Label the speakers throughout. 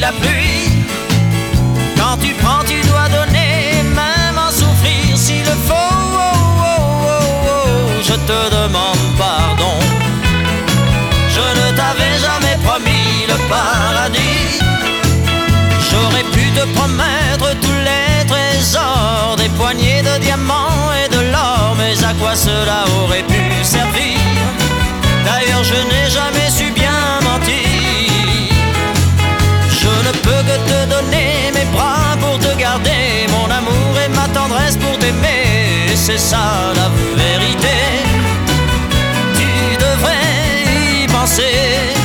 Speaker 1: la pluie. Quand tu prends, tu dois donner, même en souffrir s'il le faut. Oh, oh, oh, oh, je te demande pardon. Je ne t'avais jamais promis le paradis. J'aurais pu te promettre tous les trésors, des poignées de diamants et de l'or, mais à quoi cela aurait pu servir? D'ailleurs, je n'ai jamais su bien mentir. Je ne peux que te donner mes bras pour te garder, mon amour et ma tendresse pour t'aimer. C'est ça la vérité. Tu devrais y penser.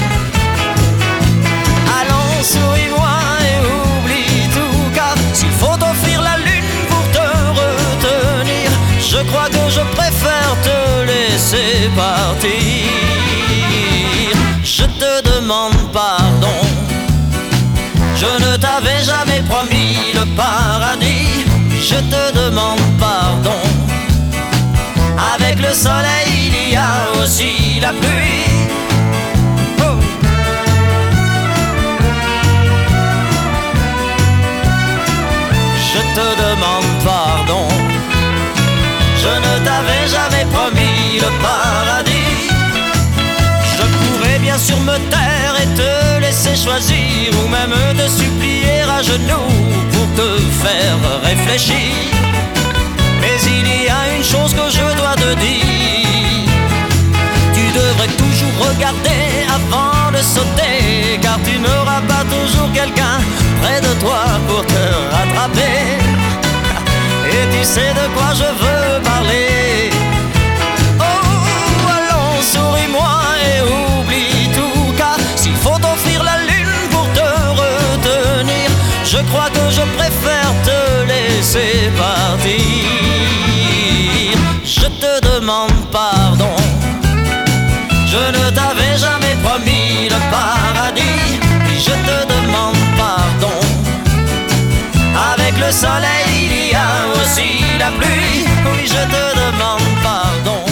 Speaker 1: Allons, souris-moi et oublie tout, car s'il faut t'offrir la lune pour te retenir, je crois que je préfère te laisser partir. Je te demande pardon. Je ne t'avais jamais promis le paradis. Je te demande pardon. Avec le soleil, il y a aussi la pluie. Oh. Je te demande pardon. Je ne t'avais jamais promis le paradis. Je pourrais bien sûr me taire et te laisser choisir, ou même te supplier à genoux pour te faire réfléchir. Mais il y a une chose que je dois te dire. Tu devrais toujours regarder avant de sauter, car tu n'auras pas toujours quelqu'un près de toi pour te rattraper. Et tu sais de quoi je veux parler. Oh, allons, souris-moi et oublie tout, car s'il faut t'offrir la lune pour te retenir, je crois que je préfère te laisser partir. Je te demande pardon. Je ne t'avais jamais promis le paradis. Je te demande pardon. Avec le soleil, il y a aussi la pluie. Oui, je te demande pardon.